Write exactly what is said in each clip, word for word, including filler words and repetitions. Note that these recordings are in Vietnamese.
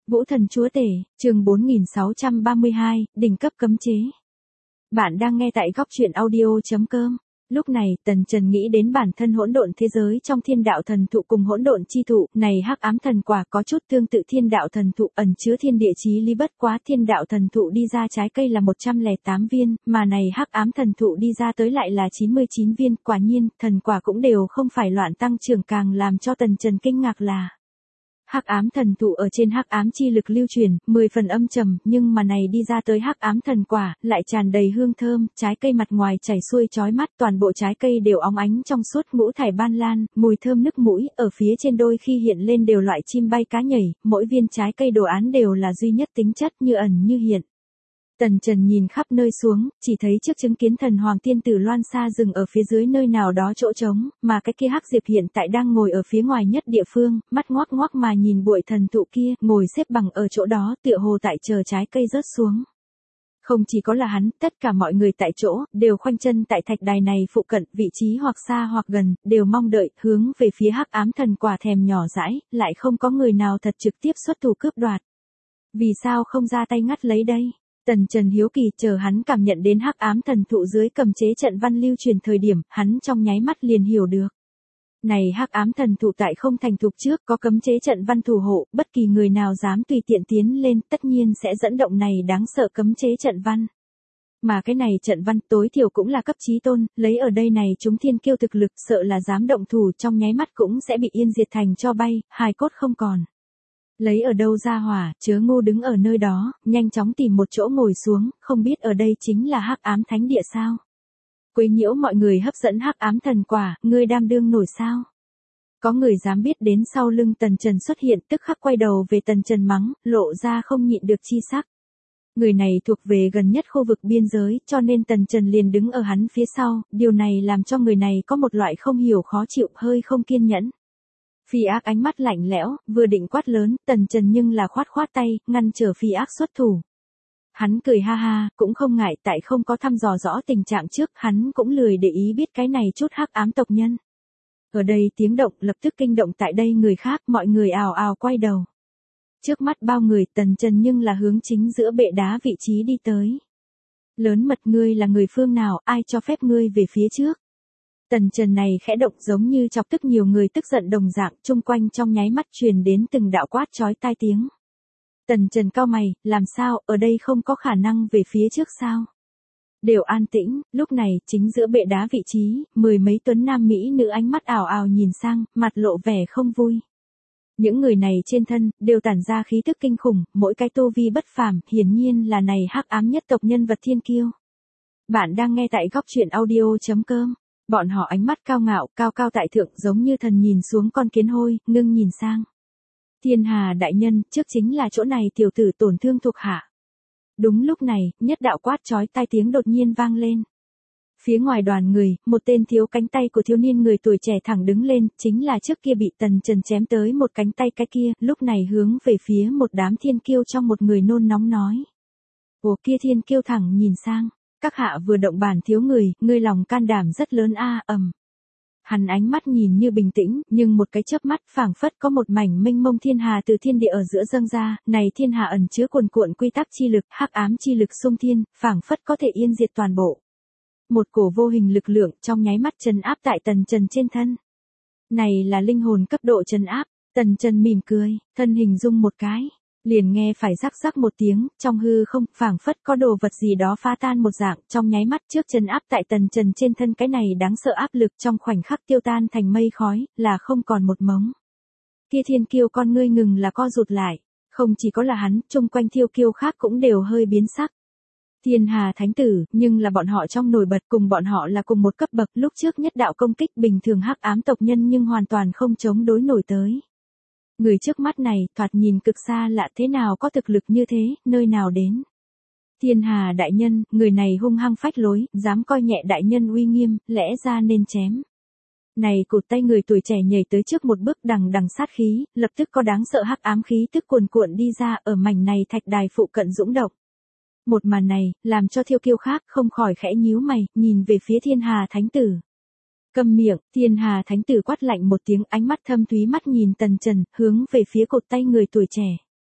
Vũ thần chúa tể, chương bốn nghìn sáu trăm ba mươi hai, đỉnh cấp cấm chế. Bạn đang nghe tại góc truyện audio chấm com. Lúc này, Tần Trần nghĩ đến bản thân hỗn độn thế giới trong thiên đạo thần thụ cùng hỗn độn chi thụ, này hắc ám thần quả có chút tương tự thiên đạo thần thụ, ẩn chứa thiên địa chí lý, bất quá thiên đạo thần thụ đi ra trái cây là một trăm lẻ tám viên, mà này hắc ám thần thụ đi ra tới lại là chín mươi chín viên, quả nhiên, thần quả cũng đều không phải loạn tăng trưởng, càng làm cho Tần Trần kinh ngạc là hắc ám thần thụ ở trên hắc ám chi lực lưu truyền, mười phần âm trầm, nhưng mà này đi ra tới hắc ám thần quả, lại tràn đầy hương thơm, trái cây mặt ngoài chảy xuôi chói mắt, toàn bộ trái cây đều óng ánh trong suốt, ngũ thải ban lan, mùi thơm nức mũi, ở phía trên đôi khi hiện lên đều loại chim bay cá nhảy, mỗi viên trái cây đồ án đều là duy nhất tính chất, như ẩn như hiện. Tần Trần nhìn khắp nơi xuống, chỉ thấy trước chứng kiến thần hoàng tiên tử loan xa dừng ở phía dưới nơi nào đó chỗ trống, mà cái kia hắc diệp hiện tại đang ngồi ở phía ngoài nhất địa phương, mắt ngoác ngoác mà nhìn bụi thần thụ kia, ngồi xếp bằng ở chỗ đó, tựa hồ tại chờ trái cây rớt xuống. Không chỉ có là hắn, tất cả mọi người tại chỗ, đều khoanh chân tại thạch đài này phụ cận, vị trí hoặc xa hoặc gần, đều mong đợi, hướng về phía hắc ám thần quả thèm nhỏ dãi, lại không có người nào thật trực tiếp xuất thủ cướp đoạt. Vì sao không ra tay ngắt lấy đây? Tần Trần hiếu kỳ, chờ hắn cảm nhận đến hắc ám thần thụ dưới cầm chế trận văn lưu truyền thời điểm, hắn trong nháy mắt liền hiểu được. Này hắc ám thần thụ tại không thành thục trước có cấm chế trận văn thủ hộ, bất kỳ người nào dám tùy tiện tiến lên tất nhiên sẽ dẫn động này đáng sợ cấm chế trận văn. Mà cái này trận văn tối thiểu cũng là cấp chí tôn, lấy ở đây này chúng thiên kiêu thực lực, sợ là dám động thủ trong nháy mắt cũng sẽ bị yên diệt thành tro bay, hài cốt không còn. Lấy ở đâu ra hỏa, chớ ngu đứng ở nơi đó, nhanh chóng tìm một chỗ ngồi xuống, không biết ở đây chính là hắc ám thánh địa sao? Quấy nhiễu mọi người hấp dẫn hắc ám thần quả, ngươi đam đương nổi sao? Có người dám biết đến sau lưng Tần Trần xuất hiện, tức khắc quay đầu về Tần Trần mắng, lộ ra không nhịn được chi sắc. Người này thuộc về gần nhất khu vực biên giới, cho nên Tần Trần liền đứng ở hắn phía sau, điều này làm cho người này có một loại không hiểu khó chịu, hơi không kiên nhẫn. Phi Ác ánh mắt lạnh lẽo, vừa định quát lớn, Tần Trần nhưng là khoát khoát tay, ngăn trở Phi Ác xuất thủ. Hắn cười ha ha, cũng không ngại, tại không có thăm dò rõ tình trạng trước, hắn cũng lười để ý biết cái này chút hắc ám tộc nhân. Ở đây tiếng động lập tức kinh động tại đây người khác, mọi người ào ào quay đầu. Trước mắt bao người, Tần Trần nhưng là hướng chính giữa bệ đá vị trí đi tới. Lớn mật, ngươi là người phương nào, ai cho phép ngươi về phía trước? Tần Trần này khẽ động giống như chọc tức nhiều người tức giận đồng dạng, chung quanh trong nháy mắt truyền đến từng đạo quát chói tai tiếng. Tần Trần cau mày, làm sao, ở đây không có khả năng về phía trước sao? Đều an tĩnh, lúc này, chính giữa bệ đá vị trí, mười mấy tuấn nam mỹ nữ ánh mắt ảo ảo nhìn sang, mặt lộ vẻ không vui. Những người này trên thân, đều tản ra khí tức kinh khủng, mỗi cái tu vi bất phàm, hiển nhiên là này hắc ám nhất tộc nhân vật thiên kiêu. Bạn đang nghe tại góc truyện audio chấm com. Bọn họ ánh mắt cao ngạo, cao cao tại thượng, giống như thần nhìn xuống con kiến hôi, ngưng nhìn sang. Thiên Hà đại nhân, trước chính là chỗ này tiểu tử tổn thương thuộc hạ. Đúng lúc này, nhất đạo quát chói tai tiếng đột nhiên vang lên. Phía ngoài đoàn người, một tên thiếu cánh tay của thiếu niên người tuổi trẻ thẳng đứng lên, chính là trước kia bị Tần Trần chém tới một cánh tay cái kia, lúc này hướng về phía một đám thiên kiêu trong một người nôn nóng nói. Ồ, kia thiên kiêu thẳng nhìn sang. Các hạ vừa động bản thiếu người, ngươi lòng can đảm rất lớn a, ầm. Hắn ánh mắt nhìn như bình tĩnh, nhưng một cái chớp mắt phảng phất có một mảnh mênh mông thiên hà từ thiên địa ở giữa dâng ra, này thiên hà ẩn chứa cuồn cuộn quy tắc chi lực, hắc ám chi lực xung thiên, phảng phất có thể yên diệt toàn bộ. Một cổ vô hình lực lượng trong nháy mắt trấn áp tại Tần Trần trên thân. Này là linh hồn cấp độ trấn áp, Tần Trần mỉm cười, thân hình rung một cái. Liền nghe phải rắc rắc một tiếng, trong hư không, phảng phất có đồ vật gì đó phá tan một dạng, trong nháy mắt trước chân áp tại Tần Trần trên thân, cái này đáng sợ áp lực trong khoảnh khắc tiêu tan thành mây khói, là không còn một mống. Kia thiên kiêu con ngươi ngừng là co rụt lại, không chỉ có là hắn, chung quanh thiêu kiêu khác cũng đều hơi biến sắc. Thiên Hà thánh tử, nhưng là bọn họ trong nổi bật, cùng bọn họ là cùng một cấp bậc, lúc trước nhất đạo công kích bình thường hắc ám tộc nhân nhưng hoàn toàn không chống đối nổi tới. Người trước mắt này, thoạt nhìn cực xa lạ, thế nào có thực lực như thế, nơi nào đến. Thiên Hà đại nhân, người này hung hăng phách lối, dám coi nhẹ đại nhân uy nghiêm, lẽ ra nên chém. Này cụt tay người tuổi trẻ nhảy tới trước một bước, đằng đằng sát khí, lập tức có đáng sợ hắc ám khí tức cuồn cuộn đi ra, ở mảnh này thạch đài phụ cận dũng động. Một màn này, làm cho thiêu kiêu khác không khỏi khẽ nhíu mày, nhìn về phía Thiên Hà thánh tử. Câm miệng, Thiên Hà thánh tử quát lạnh một tiếng, ánh mắt thâm thúy mắt nhìn Tần Trần, hướng về phía cột tay người tuổi trẻ.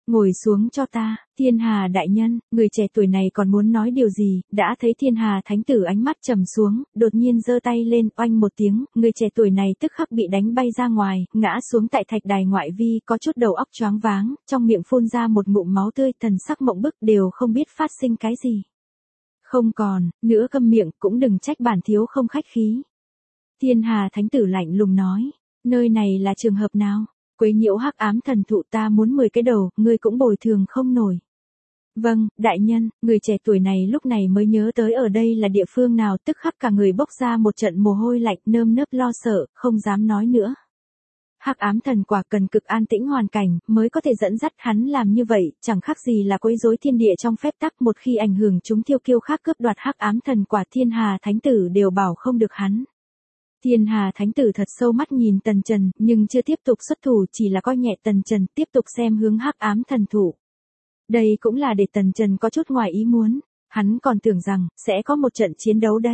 Ngồi xuống cho ta, Thiên Hà đại nhân, người trẻ tuổi này còn muốn nói điều gì, đã thấy Thiên Hà thánh tử ánh mắt trầm xuống, đột nhiên giơ tay lên, oanh một tiếng, người trẻ tuổi này tức khắc bị đánh bay ra ngoài, ngã xuống tại thạch đài ngoại vi, có chút đầu óc choáng váng, trong miệng phun ra một ngụm máu tươi, thần sắc mộng bức đều không biết phát sinh cái gì. Không còn, nữa câm miệng, cũng đừng trách bản thiếu không khách khí. Thiên Hà thánh tử lạnh lùng nói, nơi này là trường hợp nào? Quấy nhiễu hắc ám thần thụ, ta muốn mười cái đầu, ngươi cũng bồi thường không nổi. Vâng, đại nhân, người trẻ tuổi này lúc này mới nhớ tới ở đây là địa phương nào, tức khắc cả người bốc ra một trận mồ hôi lạnh, nơm nớp lo sợ, không dám nói nữa. Hắc ám thần quả cần cực an tĩnh hoàn cảnh, mới có thể dẫn dắt hắn làm như vậy, chẳng khác gì là quấy rối thiên địa trong phép tắc, một khi ảnh hưởng chúng thiêu kiêu khác cướp đoạt hắc ám thần quả, Thiên Hà thánh tử đều bảo không được hắn. Thiên Hà thánh tử thật sâu mắt nhìn Tần Trần, nhưng chưa tiếp tục xuất thủ, chỉ là coi nhẹ Tần Trần, tiếp tục xem hướng hắc ám thần thụ. Đây cũng là để Tần Trần có chút ngoài ý muốn, hắn còn tưởng rằng sẽ có một trận chiến đấu đây.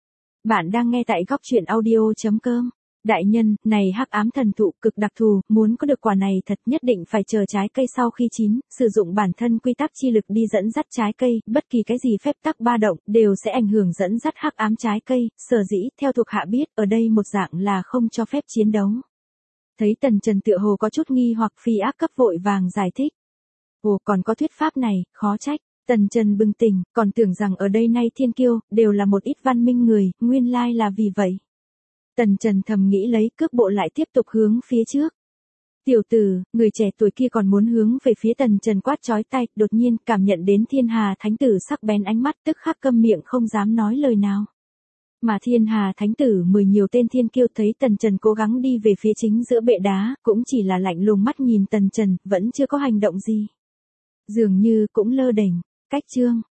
Bạn đang nghe tại góc truyện audio chấm com. Đại nhân, này hắc ám thần thụ cực đặc thù, muốn có được quả này thật nhất định phải chờ trái cây sau khi chín, sử dụng bản thân quy tắc chi lực đi dẫn dắt trái cây, bất kỳ cái gì phép tắc ba động, đều sẽ ảnh hưởng dẫn dắt hắc ám trái cây, sở dĩ, theo thuộc hạ biết, ở đây một dạng là không cho phép chiến đấu. Thấy Tần Trần tựa hồ có chút nghi hoặc phi ác cấp vội vàng giải thích. Ồ, còn có thuyết pháp này, khó trách. Tần Trần bừng tỉnh, còn tưởng rằng ở đây nay thiên kiêu, đều là một ít văn minh người, nguyên lai là vì vậy. Tần Trần thầm nghĩ lấy, cước bộ lại tiếp tục hướng phía trước. Tiểu tử, người trẻ tuổi kia còn muốn hướng về phía Tần Trần quát chói tai, đột nhiên cảm nhận đến Thiên Hà thánh tử sắc bén ánh mắt, tức khắc câm miệng không dám nói lời nào. Mà Thiên Hà thánh tử mười nhiều tên thiên kiêu thấy Tần Trần cố gắng đi về phía chính giữa bệ đá, cũng chỉ là lạnh lùng mắt nhìn Tần Trần, vẫn chưa có hành động gì. Dường như cũng lơ đễnh. Cách chương